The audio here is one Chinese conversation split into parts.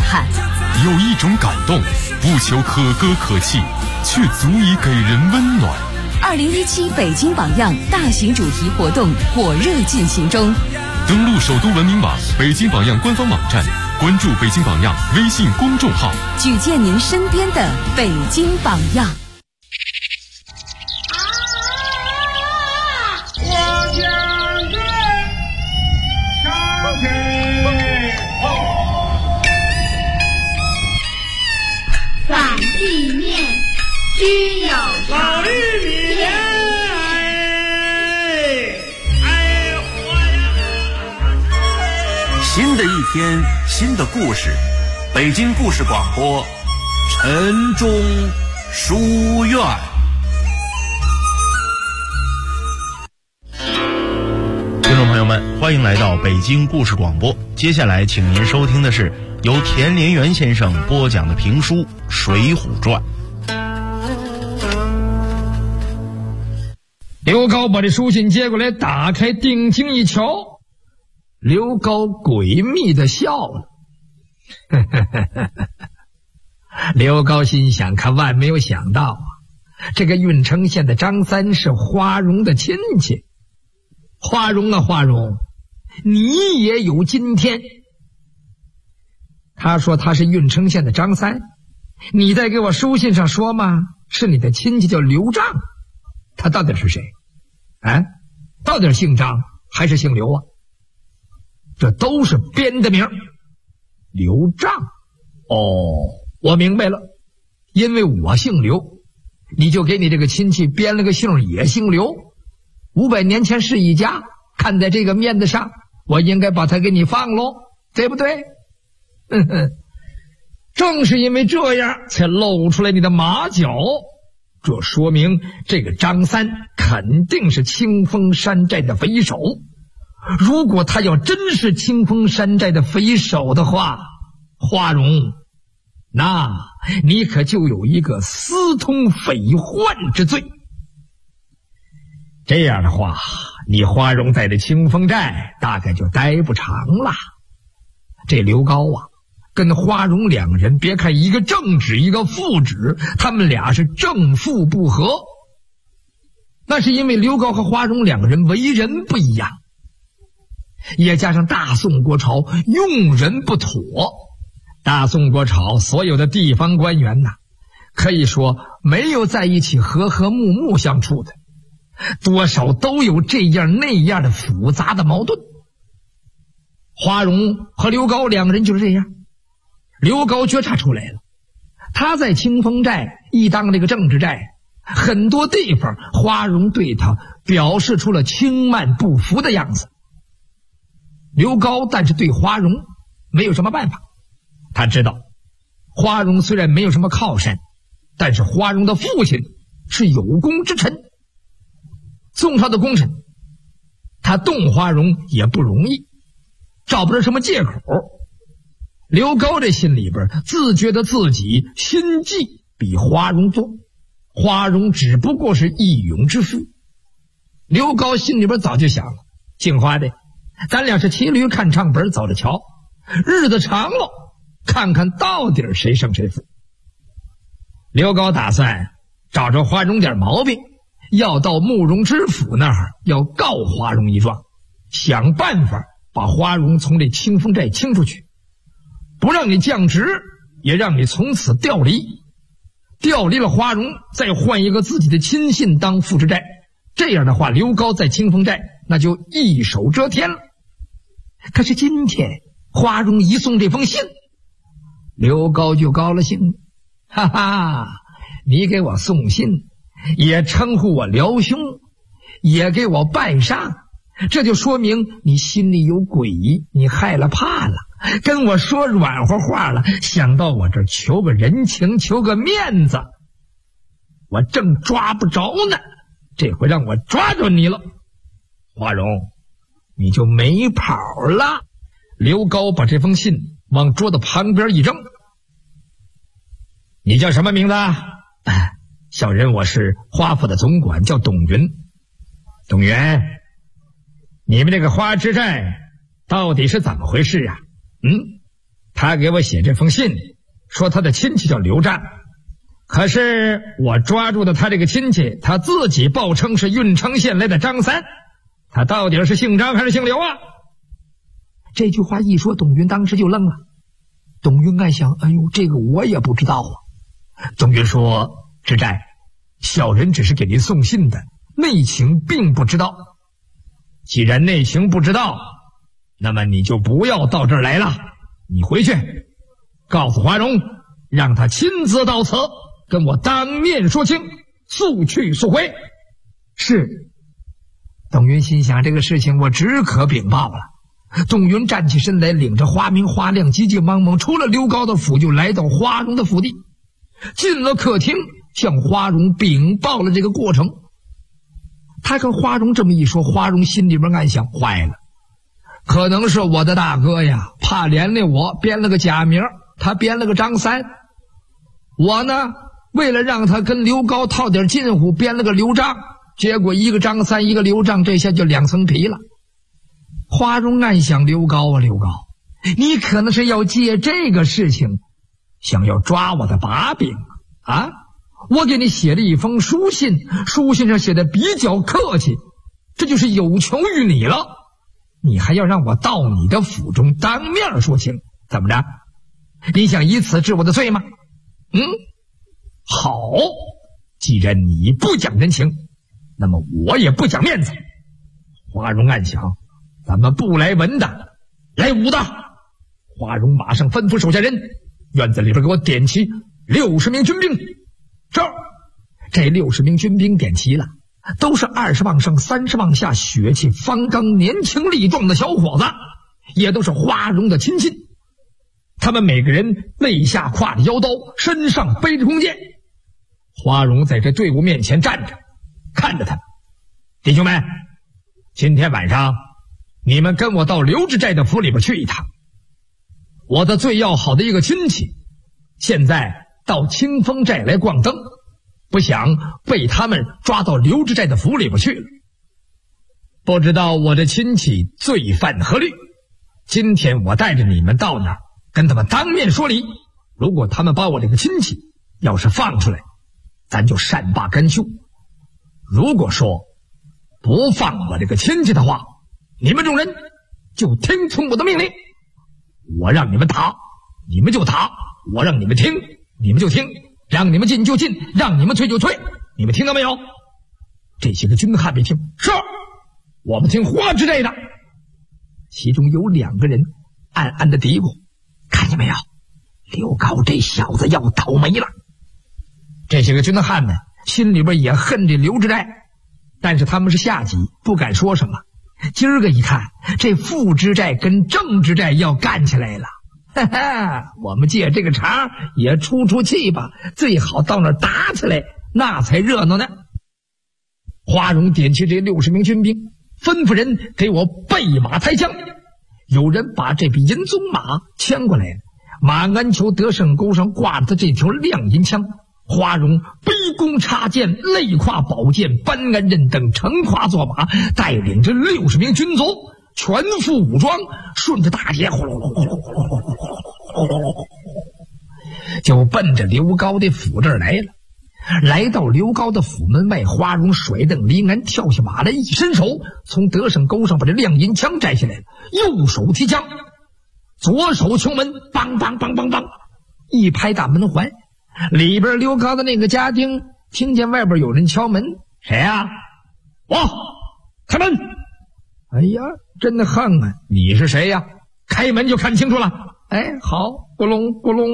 撼。 有一种感动，不求可歌可泣，却足以给人温暖。 2017北京榜样大型主题活动火热进行中。 登录首都文明网、北京榜样官方网站，关注北京榜样微信公众号， 举荐您身边的北京榜样。 反地面须有老玉米新的一天，新的故事，北京故事广播，晨钟书院。 听众朋友们，欢迎来到北京故事广播。接下来，请您收听的是由田连元先生播讲的评书《水浒传》。 刘高把这书信接过来，打开定睛一瞧，刘高诡秘的笑了。刘高心想，可万没有想到啊，这个郓城县的张三是花荣的亲戚。花荣啊，花荣，你也有今天。他说他是郓城县的张三，你在给我书信上说吗？是你的亲戚叫刘丈，他到底是谁？啊，到底是姓张还是姓刘啊？这都是编的名。刘丈，哦，我明白了，因为我姓刘，你就给你这个亲戚编了个姓也姓刘，500年前是一家，看在这个面子上，我应该把他给你放喽，对不对？正是因为这样才露出来你的马脚，这说明这个张三肯定是清风山寨的匪首。如果他要真是清风山寨的匪首的话，花荣，那你可就有一个私通匪患之罪。这样的话，你花荣在这清风寨大概就待不长了。这刘高啊，跟花荣两人，别看一个正指一个副指，他们俩是正负不合，那是因为刘高和花荣两个人为人不一样，也加上大宋国朝用人不妥。大宋国朝所有的地方官员呐，可以说没有在一起和和睦睦相处的，多少都有这样那样的复杂的矛盾。花荣和刘高两个人就是这样。刘高觉察出来了，他在清风寨一当这个政治寨，很多地方花荣对他表示出了轻慢不服的样子。刘高但是对花荣没有什么办法，他知道花荣虽然没有什么靠山，但是花荣的父亲是有功之臣，宋朝的功臣，他动花荣也不容易，找不着什么借口。刘高这心里边自觉得自己心计比花荣多，花荣只不过是一勇之夫。刘高心里边早就想了，姓花的，咱俩是骑驴看唱本走着瞧，日子长了看看到底谁胜谁负。刘高打算找着花荣点毛病，要到慕容知府那儿要告花荣一状，想办法把花荣从这清风寨清出去，不让你降职，也让你从此调离。调离了花荣，再换一个自己的亲信当副知寨，这样的话刘高在清风寨那就一手遮天了。可是今天花荣一送这封信，刘高就高了兴，哈哈，你给我送信，也称呼我辽兄，也给我拜上，这就说明你心里有鬼，你害了怕了，跟我说软和话了，想到我这儿求个人情，求个面子，我正抓不着呢，这回让我抓着你了，花荣你就没跑了。刘高把这封信往桌子旁边一扔，你叫什么名字？小人我是花府的总管，叫董云。董云，你们这个花之寨到底是怎么回事啊？ 他给我写这封信，说他的亲戚叫刘湛，可是我抓住的他这个亲戚，他自己报称是郓城县来的张三，他到底是姓张还是姓刘啊？这句话一说，董云当时就愣了。董云暗想，哎呦，这个我也不知道啊。董云说，知寨，小人只是给您送信的，内情并不知道。既然内情不知道，那么你就不要到这儿来了，你回去告诉华容，让他亲自到此跟我当面说清，速去速回。是。董云心想，这个事情我只可禀报了。董云站起身来，领着花明花亮急急忙忙出了刘高的府，就来到花荣的府邸，进了客厅，向花荣禀报了这个过程。他跟花荣这么一说，花荣心里边暗想，坏了，可能是我的大哥呀，怕连累我编了个假名，他编了个张三。我呢，为了让他跟刘高套点近乎，编了个刘璋，结果一个张三一个刘璋，这下就两层皮了。花荣暗想，刘高啊，刘高，你可能是要借这个事情想要抓我的把柄啊！我给你写了一封书信，书信上写的比较客气，这就是有求于你了，你还要让我到你的府中当面说清，怎么着？你想以此治我的罪吗？好，既然你不讲人情，那么我也不讲面子。花荣暗想，咱们不来文的，来武的。花荣马上吩咐手下人，院子里边给我点齐60名军兵。这60名军兵点齐了，都是20往上30往下，血气方刚年轻力壮的小伙子，也都是花荣的亲信。他们每个人肋下挎着腰刀，身上背着弓箭。花荣在这队伍面前站着，看着他们，弟兄们，今天晚上你们跟我到刘知寨的府里边去一趟。我的最要好的一个亲戚现在到清风寨来逛灯，不想被他们抓到刘知寨的府里边去了。不知道我的亲戚罪犯何律，今天我带着你们到那儿跟他们当面说理，如果他们把我这个亲戚要是放出来，咱就善罢甘休。如果说不放我这个亲戚的话，你们众人就听从我的命令，我让你们打你们就打，我让你们听你们就听，让你们进就进，让你们退就退，你们听到没有？这些个军汉没听，是我们听花之类的。其中有2个人暗暗的嘀咕，看见没有，刘高这小子要倒霉了。这些个军汉们心里边也恨这刘知寨，但是他们是下级，不敢说什么。今儿个一看，这副知寨跟正知寨要干起来了，哈哈，我们借这个茬也出出气吧，最好到那儿打起来，那才热闹呢。花荣点齐这60名军兵，吩咐人给我备马抬枪。有人把这匹银鬃马牵过来了，马鞍裘得胜钩上挂着他这条亮银枪。花荣背弓插箭，肋挎宝剑，班安刃等乘跨坐马，带领着60名军卒，全副武装，顺着大街呼噜噜噜噜噜噜噜噜，就奔着刘高的府这儿来了。来到刘高的府门外，花荣甩蹬离鞍，跳下马来，一伸手从得胜钩上把这亮银枪摘下来了，右手提枪，左手敲门，梆梆梆梆梆，一拍大门环。里边刘高的那个家丁听见外边有人敲门，谁呀？我，开门！哎呀，真的横啊！你是谁呀？开门就看清楚了。哎，好，咕隆咕隆，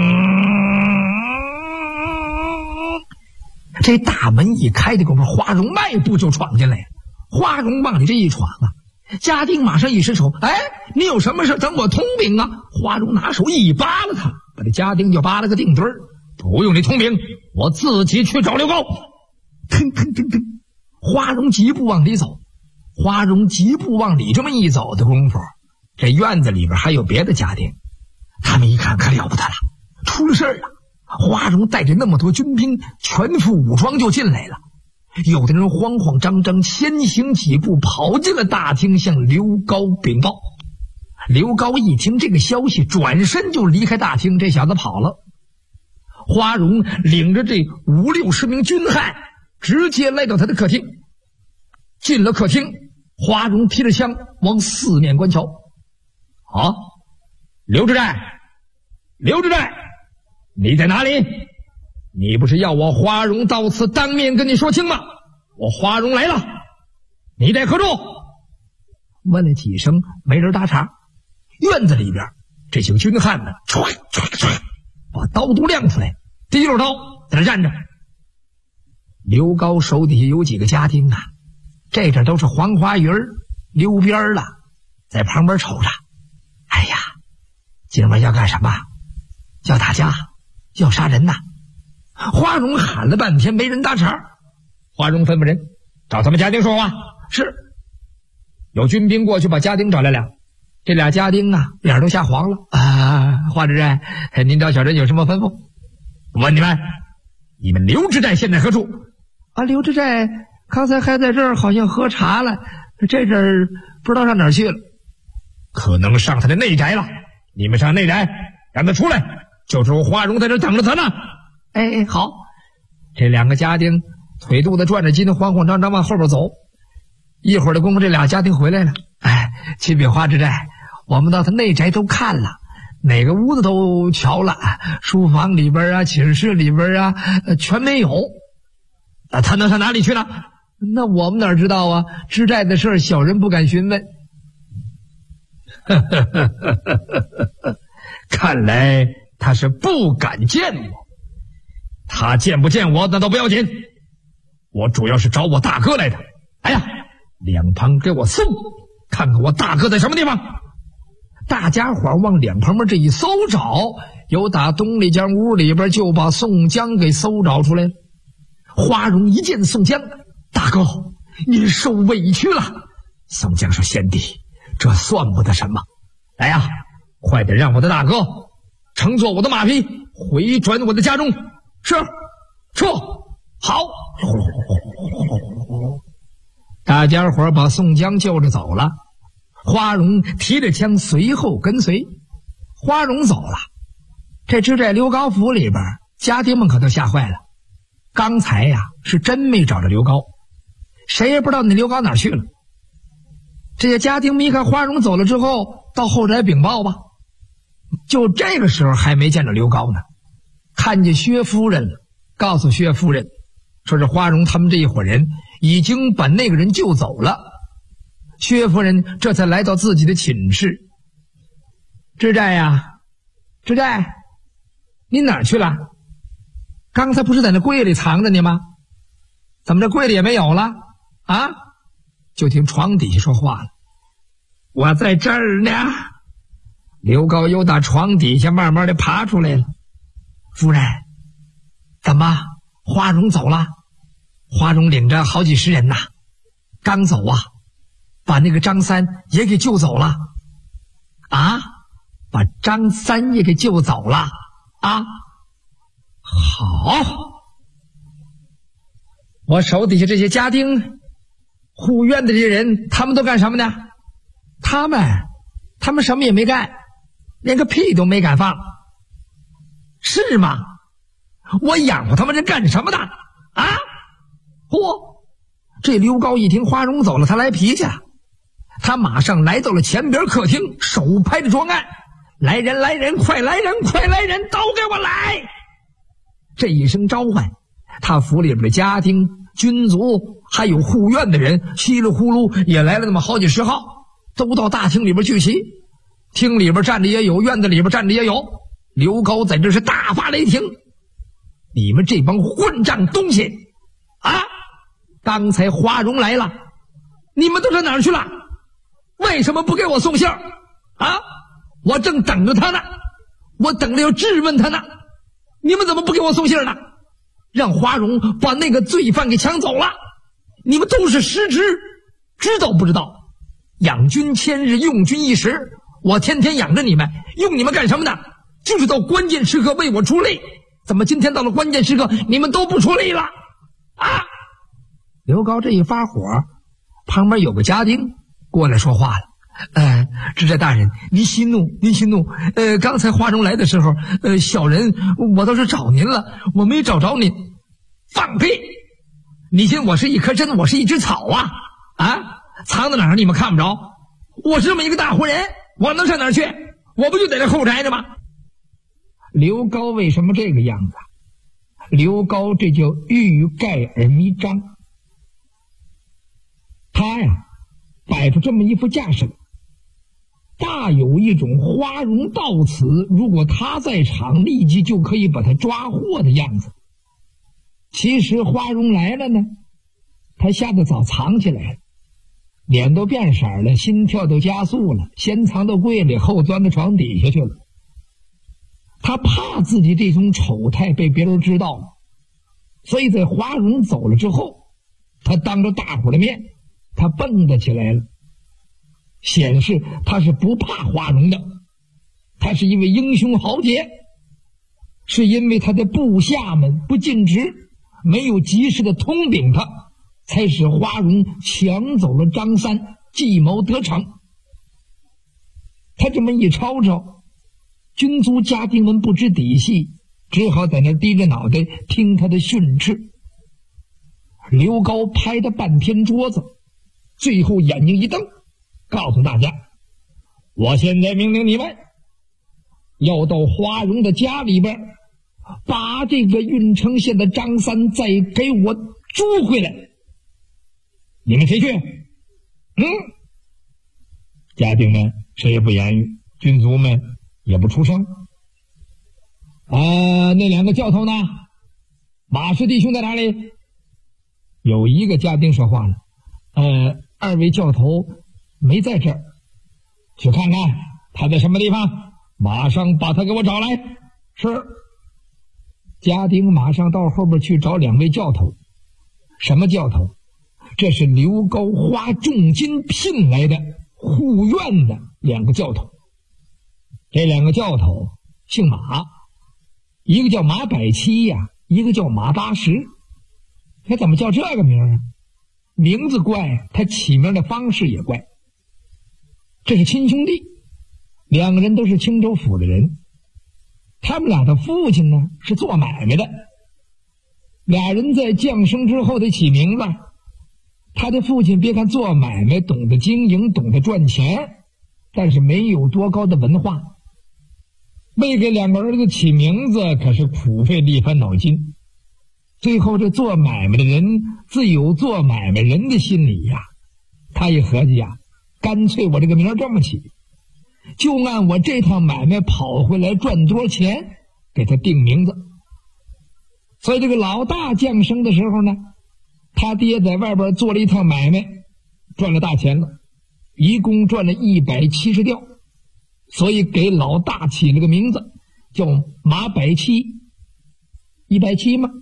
这大门一开的功夫，花荣迈步就闯进来了。花荣往里这一闯啊，家丁马上一伸手，哎，你有什么事等我通禀啊？花荣拿手一扒拉他，把这家丁就扒了个定堆儿。不用你通禀，我自己去找刘高。腾腾腾腾，花荣疾步往里走。花荣疾步往里这么一走的功夫，这院子里边还有别的家丁，他们一看可了不得了，出了事儿了。花荣带着那么多军兵，全副武装就进来了。有的人慌慌张张先行几步跑进了大厅，向刘高禀报。 刘高一听这个消息，转身就离开大厅，这小子跑了。花荣领着这50-60名军汉，直接来到他的客厅。进了客厅，花荣提着枪往四面观瞧。啊，刘知寨，刘知寨，你在哪里？你不是要我花荣到此当面跟你说清吗？我花荣来了，你在何处？问了几声，没人搭茬。院子里边，这些军汉呢，唰唰唰，把刀都亮出来，提溜刀在那站着。刘高手底下有几个家丁啊，这阵都是黄花鱼儿溜边了，在旁边瞅着。哎呀，今晚要干什么？要打架，要杀人呐！花荣喊了半天，没人搭茬。花荣吩咐人找他们家丁说话。是，有军兵过去把家丁找来了。这俩家丁啊，脸都吓黄了啊！花知寨，您找小人有什么吩咐？问你们，你们刘知寨现在何处？啊，刘知寨刚才还在这儿，好像喝茶了，这阵儿不知道上哪儿去了。可能上他的内宅了。你们上内宅，让他出来，就是我花荣在这等着他呢。哎，好。这两个家丁腿肚子转着筋，慌慌张张往后边走。一会儿的功夫，这俩家丁回来了。哎，启禀花知寨，我们到他内宅都看了，哪个屋子都瞧了，书房里边啊，寝室里边啊，全没有。他能上哪里去了？那我们哪知道啊？知寨的事小人不敢询问。看来他是不敢见我。他见不见我那都不要紧，我主要是找我大哥来的。哎呀，两旁给我搜，看看我大哥在什么地方。大家伙往两旁边这一搜找，有打东里间屋里边就把宋江给搜找出来了。花荣一见宋江，大哥，您受委屈了。宋江说：贤弟，这算不得什么。来呀，快点让我的大哥乘坐我的马匹回转我的家中。是，撤，好。大家伙把宋江救着走了，花荣提着枪随后跟随。花荣走了，这知寨刘高府里边家丁们可都吓坏了。刚才呀，是真没找着刘高，谁也不知道那刘高哪儿去了。这些家丁们一看花荣走了之后，到后宅禀报吧。就这个时候还没见着刘高呢，看见薛夫人了，告诉薛夫人说是花荣他们这一伙人已经把那个人救走了。薛夫人这才来到自己的寝室。知寨呀，知寨，你哪儿去了？刚才不是在那柜里藏着你吗？怎么这柜里也没有了啊？就听床底下说话了：我在这儿呢。刘高又打床底下慢慢的爬出来了。夫人，怎么花荣走了？花荣领着好几十人呐，刚走啊，把那个张三也给救走了。啊，把张三也给救走了啊？好，我手底下这些家丁护院的这些人，他们都干什么呢？他们什么也没干，连个屁都没敢放。是吗？我养活他们是干什么的啊？嚯！这刘高一听花荣走了，他来脾气了。他马上来到了前边客厅，手拍着桌案：来人来人，快来人快来人，都给我来！这一声召唤，他府里边的家丁、军卒还有护院的人稀里呼噜也来了那么好几十号，都到大厅里边聚齐。厅里边站着也有，院子里边站着也有。刘高在这是大发雷霆：你们这帮混账东西啊！刚才花荣来了，你们都上哪儿去了？为什么不给我送信儿啊？我正等着他呢，我等着要质问他呢，你们怎么不给我送信儿呢？让花荣把那个罪犯给抢走了，你们都是失职，知道不知道？养军千日，用军一时，我天天养着你们，用你们干什么呢？就是到关键时刻为我出力，怎么今天到了关键时刻你们都不出力了啊？刘高这一发火，旁边有个家丁过来说话了： 知寨大人，您息怒。刚才花荣来的时候，小人我倒是找您了，我没找着您。放屁！你信我是一颗针，我是一只草啊？藏在哪儿你们看不着？我是这么一个大活人，我能上哪儿去？我不就在这后宅着吗？刘高为什么这个样子？刘高这叫欲盖而弥彰。他呀，摆出这么一副架势，大有一种花荣到此，如果他在场，立即就可以把他抓获的样子。其实花荣来了呢，他下得早藏起来了，脸都变色了，心跳都加速了，先藏到柜里，后钻到床底下去了。他怕自己这种丑态被别人知道了，所以在花荣走了之后，他当着大伙的面，他蹦跶起来了，显示他是不怕花荣的。他是一位英雄豪杰，是因为他的部下们不尽职，没有及时的通禀他，才使花荣抢走了张三，计谋得逞。他这么一吵吵，军卒家丁们不知底细，只好在那低着脑袋听他的训斥。刘高拍着半天桌子，最后眼睛一瞪，告诉大家，我现在命令你们要到花荣的家里边，把这个郓城县的张三再给我捉回来。你们谁去？家丁们谁也不言语，军卒们也不出声。那两个教头呢？马氏弟兄在哪里？有一个家丁说话了，二位教头没在这儿，去看看他在什么地方，马上把他给我找来。是。家丁马上到后边去找两位教头。什么教头？这是刘高花重金聘来的护院的两个教头。这两个教头姓马，一个叫马百七呀，一个叫马八十。他怎么叫这个名啊？名字怪，他起名的方式也怪。这是亲兄弟，两个人都是青州府的人。他们俩的父亲呢是做买卖的，俩人在降生之后得起名字。他的父亲别看做买卖，懂得经营，懂得赚钱，但是没有多高的文化。为给两个儿子起名字可是苦费了一番脑筋。最后这做买卖的人自有做买卖人的心理呀，他一合计呀，干脆我这个名这么起，就按我这趟买卖跑回来赚多少钱给他定名字。所以这个老大降生的时候呢，他爹在外边做了一趟买卖，赚了大钱了，一共赚了170吊，所以给老大起了个名字叫马百七。170吗？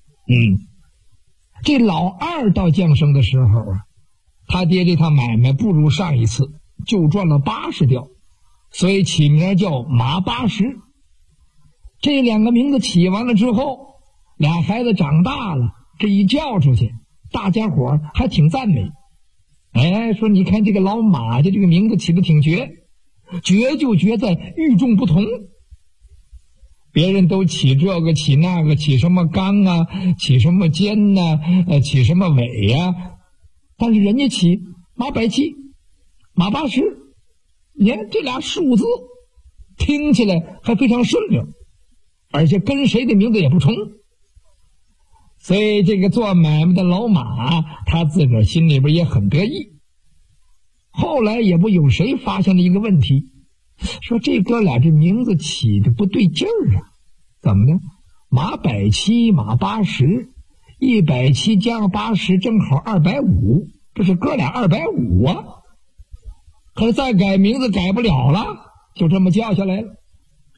这老二到降生的时候啊，他爹这趟买卖不如上一次，就赚了80吊，所以起名叫马八十。这两个名字起完了之后，俩孩子长大了，这一叫出去，大家伙还挺赞美。说你看这个老马家这个名字起得挺绝，绝就绝在与众不同。别人都起这个起那个，起什么刚啊，起什么尖啊，起什么尾啊，但是人家起马百七、马八十，你看这俩数字听起来还非常顺溜，而且跟谁的名字也不重。所以这个做买卖的老马他自个儿心里边也很得意。后来也不有谁发现了一个问题，说这哥俩这名字起的不对劲儿啊。怎么呢？马百七、马八十，170加上80正好250，这是哥俩250啊。可是再改名字改不了了，就这么叫下来了。